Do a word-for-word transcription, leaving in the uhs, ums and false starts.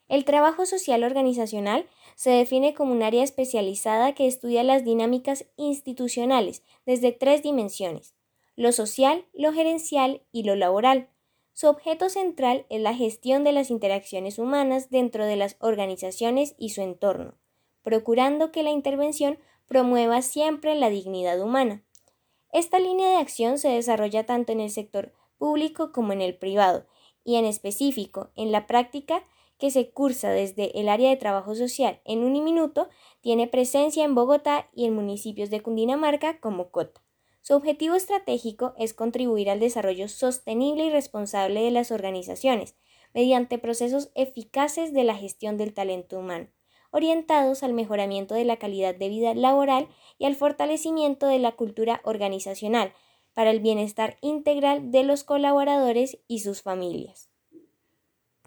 El trabajo social organizacional se define como un área especializada que estudia las dinámicas institucionales desde tres dimensiones: lo social, lo gerencial y lo laboral. Su objeto central es la gestión de las interacciones humanas dentro de las organizaciones y su entorno, procurando que la intervención promueva siempre la dignidad humana. Esta línea de acción se desarrolla tanto en el sector público como en el privado, y en específico en la práctica que se cursa desde el área de trabajo social en Uniminuto, tiene presencia en Bogotá y en municipios de Cundinamarca como Cota. Su objetivo estratégico es contribuir al desarrollo sostenible y responsable de las organizaciones, mediante procesos eficaces de la gestión del talento humano, orientados al mejoramiento de la calidad de vida laboral y al fortalecimiento de la cultura organizacional, para el bienestar integral de los colaboradores y sus familias.